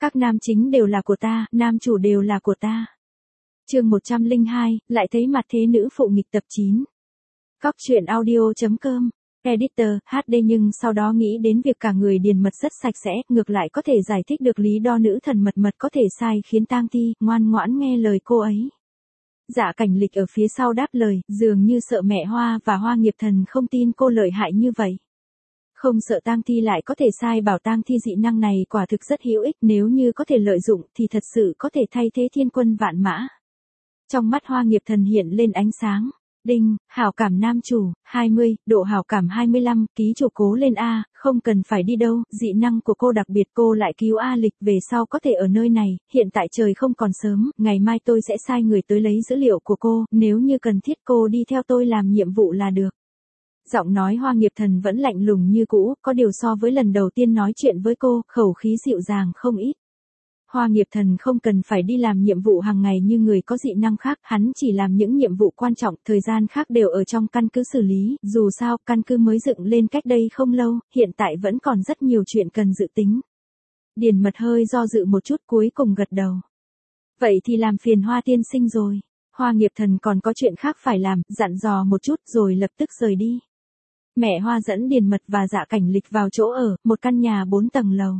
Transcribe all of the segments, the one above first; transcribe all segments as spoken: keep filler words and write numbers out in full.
Các nam chính đều là của ta, nam chủ đều là của ta. Chương một trăm lẻ hai, lại thấy mặt thế nữ phụ nghịch tập chín. Cóc truyện audio chấm com, Editor, hát đê nhưng sau đó nghĩ đến việc cả người điền mật rất sạch sẽ, ngược lại có thể giải thích được lý do nữ thần mật mật có thể sai khiến tang thi, ngoan ngoãn nghe lời cô ấy. Dạ Cảnh Lịch ở phía sau đáp lời, dường như sợ mẹ Hoa và Hoa Nghiệp Thần không tin cô lợi hại như vậy. Không sợ tang thi lại có thể sai bảo tang thi dị năng này quả thực rất hữu ích, nếu như có thể lợi dụng thì thật sự có thể thay thế thiên quân vạn mã. Trong mắt Hoa Nghiệp Thần hiện lên ánh sáng. Đinh, hảo cảm nam chủ, hai mươi, độ hảo cảm hai mươi lăm, ký chủ cố lên A, không cần phải đi đâu, dị năng của cô đặc biệt, cô lại cứu A Lịch về sau có thể ở nơi này, hiện tại trời không còn sớm, ngày mai tôi sẽ sai người tới lấy dữ liệu của cô, nếu như cần thiết cô đi theo tôi làm nhiệm vụ là được. Giọng nói Hoa Nghiệp Thần vẫn lạnh lùng như cũ, có điều so với lần đầu tiên nói chuyện với cô, khẩu khí dịu dàng không ít. Hoa Nghiệp Thần không cần phải đi làm nhiệm vụ hàng ngày như người có dị năng khác, hắn chỉ làm những nhiệm vụ quan trọng, thời gian khác đều ở trong căn cứ xử lý, dù sao, căn cứ mới dựng lên cách đây không lâu, hiện tại vẫn còn rất nhiều chuyện cần dự tính. Điền Mật hơi do dự một chút cuối cùng gật đầu. Vậy thì làm phiền Hoa tiên sinh rồi. Hoa Nghiệp Thần còn có chuyện khác phải làm, dặn dò một chút rồi lập tức rời đi. Mẹ Hoa dẫn Điền Mật và Dạ Cảnh Lịch vào chỗ ở, một căn nhà bốn tầng lầu.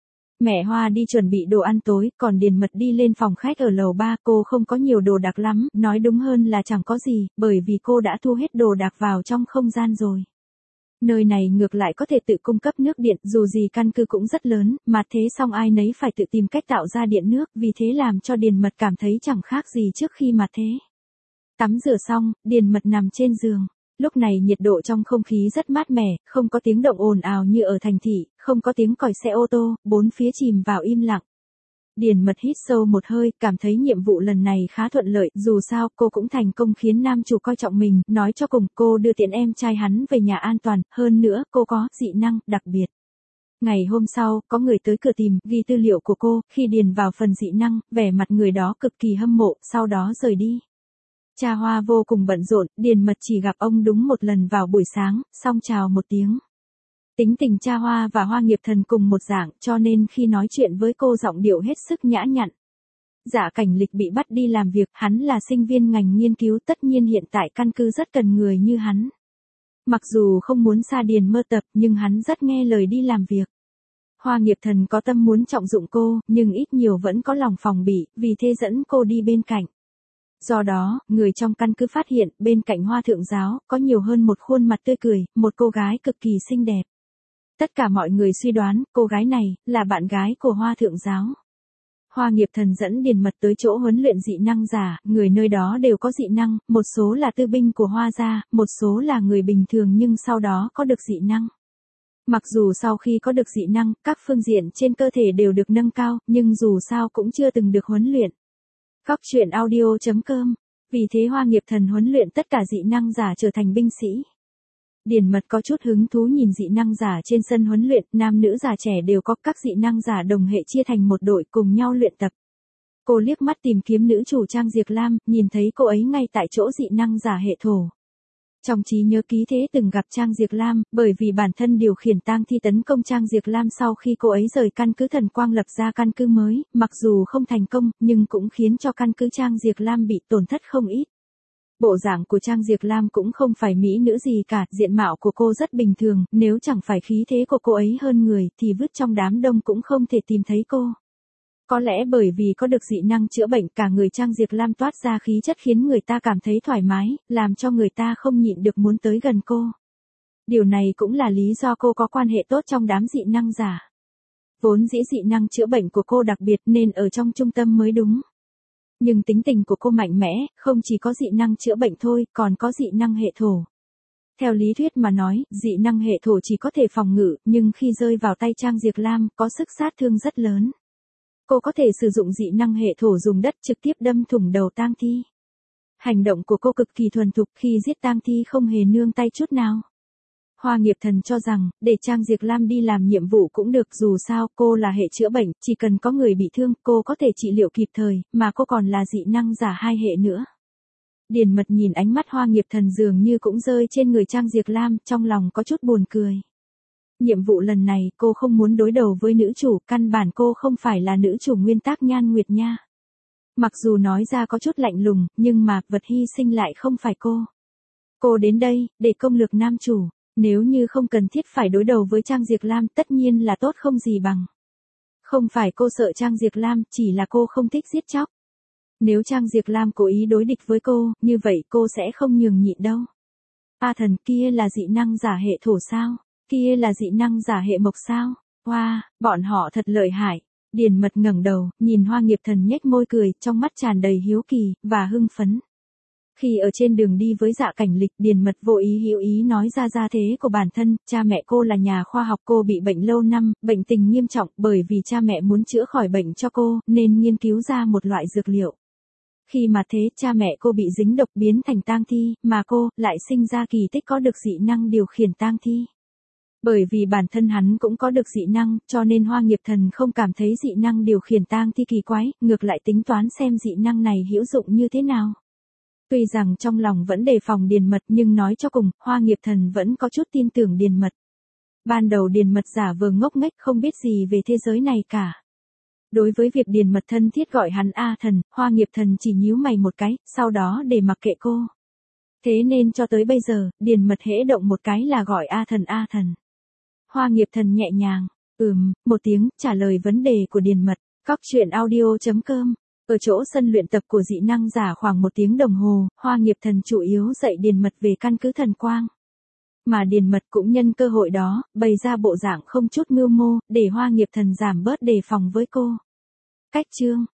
Mẹ Hoa đi chuẩn bị đồ ăn tối, còn Điền Mật đi lên phòng khách ở lầu ba, cô không có nhiều đồ đạc lắm, nói đúng hơn là chẳng có gì, bởi vì cô đã thu hết đồ đạc vào trong không gian rồi. Nơi này ngược lại có thể tự cung cấp nước điện, dù gì căn cứ cũng rất lớn, mà thế xong ai nấy phải tự tìm cách tạo ra điện nước, vì thế làm cho Điền Mật cảm thấy chẳng khác gì trước khi mà thế. Tắm rửa xong, Điền Mật nằm trên giường. Lúc này nhiệt độ trong không khí rất mát mẻ, không có tiếng động ồn ào như ở thành thị, không có tiếng còi xe ô tô, bốn phía chìm vào im lặng. Điền Mật hít sâu một hơi, cảm thấy nhiệm vụ lần này khá thuận lợi, dù sao cô cũng thành công khiến nam chủ coi trọng mình, nói cho cùng cô đưa tiện em trai hắn về nhà an toàn, hơn nữa cô có dị năng đặc biệt. Ngày hôm sau, có người tới cửa tìm, ghi tư liệu của cô, khi điền vào phần dị năng, vẻ mặt người đó cực kỳ hâm mộ, sau đó rời đi. Cha Hoa vô cùng bận rộn, Điền Mật chỉ gặp ông đúng một lần vào buổi sáng, xong chào một tiếng. Tính tình cha Hoa và Hoa Nghiệp Thần cùng một dạng, cho nên khi nói chuyện với cô giọng điệu hết sức nhã nhặn. Dạ Cảnh Lịch bị bắt đi làm việc, hắn là sinh viên ngành nghiên cứu, tất nhiên hiện tại căn cứ rất cần người như hắn. Mặc dù không muốn xa Điền Mơ tập, nhưng hắn rất nghe lời đi làm việc. Hoa Nghiệp Thần có tâm muốn trọng dụng cô, nhưng ít nhiều vẫn có lòng phòng bị, vì thế dẫn cô đi bên cạnh. Do đó, người trong căn cứ phát hiện, bên cạnh Hoa Thượng Giáo, có nhiều hơn một khuôn mặt tươi cười, một cô gái cực kỳ xinh đẹp. Tất cả mọi người suy đoán, cô gái này, là bạn gái của Hoa Thượng Giáo. Hoa Nghiệp Thần dẫn Điền Mật tới chỗ huấn luyện dị năng giả, người nơi đó đều có dị năng, một số là tư binh của Hoa gia, một số là người bình thường nhưng sau đó có được dị năng. Mặc dù sau khi có được dị năng, các phương diện trên cơ thể đều được nâng cao, nhưng dù sao cũng chưa từng được huấn luyện. Cóc truyện audio chấm com, vì thế Hoa Nghiệp Thần huấn luyện tất cả dị năng giả trở thành binh sĩ. Điền Mật có chút hứng thú nhìn dị năng giả trên sân huấn luyện, nam nữ già trẻ đều có, các dị năng giả đồng hệ chia thành một đội cùng nhau luyện tập. Cô liếc mắt tìm kiếm nữ chủ Trang Diệc Lam, nhìn thấy cô ấy ngay tại chỗ dị năng giả hệ thổ. Trong trí nhớ ký thế từng gặp Trang Diệc Lam, bởi vì bản thân điều khiển tang thi tấn công Trang Diệc Lam sau khi cô ấy rời căn cứ Thần Quang lập ra căn cứ mới, mặc dù không thành công, nhưng cũng khiến cho căn cứ Trang Diệc Lam bị tổn thất không ít. Bộ dạng của Trang Diệc Lam cũng không phải mỹ nữ gì cả, diện mạo của cô rất bình thường, nếu chẳng phải khí thế của cô ấy hơn người thì vứt trong đám đông cũng không thể tìm thấy cô. Có lẽ bởi vì có được dị năng chữa bệnh, cả người Trang Diệc Lam toát ra khí chất khiến người ta cảm thấy thoải mái, làm cho người ta không nhịn được muốn tới gần cô. Điều này cũng là lý do cô có quan hệ tốt trong đám dị năng giả. Vốn dĩ dị năng chữa bệnh của cô đặc biệt nên ở trong trung tâm mới đúng. Nhưng tính tình của cô mạnh mẽ, không chỉ có dị năng chữa bệnh thôi, còn có dị năng hệ thổ. Theo lý thuyết mà nói, dị năng hệ thổ chỉ có thể phòng ngự, nhưng khi rơi vào tay Trang Diệc Lam, có sức sát thương rất lớn. Cô có thể sử dụng dị năng hệ thổ dùng đất trực tiếp đâm thủng đầu tang thi. Hành động của cô cực kỳ thuần thục, khi giết tang thi không hề nương tay chút nào. Hoa Nghiệp Thần cho rằng, để Trang Diệc Lam đi làm nhiệm vụ cũng được, dù sao cô là hệ chữa bệnh, chỉ cần có người bị thương, cô có thể trị liệu kịp thời, mà cô còn là dị năng giả hai hệ nữa. Điền Mật nhìn ánh mắt Hoa Nghiệp Thần dường như cũng rơi trên người Trang Diệc Lam, trong lòng có chút buồn cười. Nhiệm vụ lần này cô không muốn đối đầu với nữ chủ, căn bản cô không phải là nữ chủ nguyên tắc Nhan Nguyệt nha. Mặc dù nói ra có chút lạnh lùng, nhưng mà vật hy sinh lại không phải cô. Cô đến đây, để công lược nam chủ, nếu như không cần thiết phải đối đầu với Trang Diệc Lam tất nhiên là tốt không gì bằng. Không phải cô sợ Trang Diệc Lam, chỉ là cô không thích giết chóc. Nếu Trang Diệc Lam cố ý đối địch với cô, như vậy cô sẽ không nhường nhịn đâu. A thần, kia là dị năng giả hệ thổ sao? Kia là dị năng giả hệ mộc sao? Wow, bọn họ thật lợi hại. Điền Mật ngẩng đầu, nhìn Hoa Nghiệp Thần nhếch môi cười, trong mắt tràn đầy hiếu kỳ và hưng phấn. Khi ở trên đường đi với Dạ Cảnh Lịch, Điền Mật vô ý hữu ý nói ra gia thế của bản thân, cha mẹ cô là nhà khoa học, cô bị bệnh lâu năm, bệnh tình nghiêm trọng, bởi vì cha mẹ muốn chữa khỏi bệnh cho cô, nên nghiên cứu ra một loại dược liệu. Khi mà thế, cha mẹ cô bị dính độc biến thành tang thi, mà cô lại sinh ra kỳ tích có được dị năng điều khiển tang thi. Bởi vì bản thân hắn cũng có được dị năng, cho nên Hoa Nghiệp Thần không cảm thấy dị năng điều khiển tang thi kỳ quái, ngược lại tính toán xem dị năng này hữu dụng như thế nào. Tuy rằng trong lòng vẫn đề phòng Điền Mật, nhưng nói cho cùng, Hoa Nghiệp Thần vẫn có chút tin tưởng Điền Mật. Ban đầu Điền Mật giả vờ ngốc nghếch không biết gì về thế giới này cả. Đối với việc Điền Mật thân thiết gọi hắn A thần, Hoa Nghiệp Thần chỉ nhíu mày một cái, sau đó để mặc kệ cô. Thế nên cho tới bây giờ, Điền Mật hễ động một cái là gọi A thần A thần. Hoa Nghiệp Thần nhẹ nhàng, ừm, một tiếng, trả lời vấn đề của Điền Mật. Cóc truyện audio chấm com. Ở chỗ sân luyện tập của dị năng giả khoảng một tiếng đồng hồ, Hoa Nghiệp Thần chủ yếu dạy Điền Mật về căn cứ thần quang. Mà Điền Mật cũng nhân cơ hội đó, bày ra bộ dạng không chút mưu mô, để Hoa Nghiệp Thần giảm bớt đề phòng với cô. Cách chương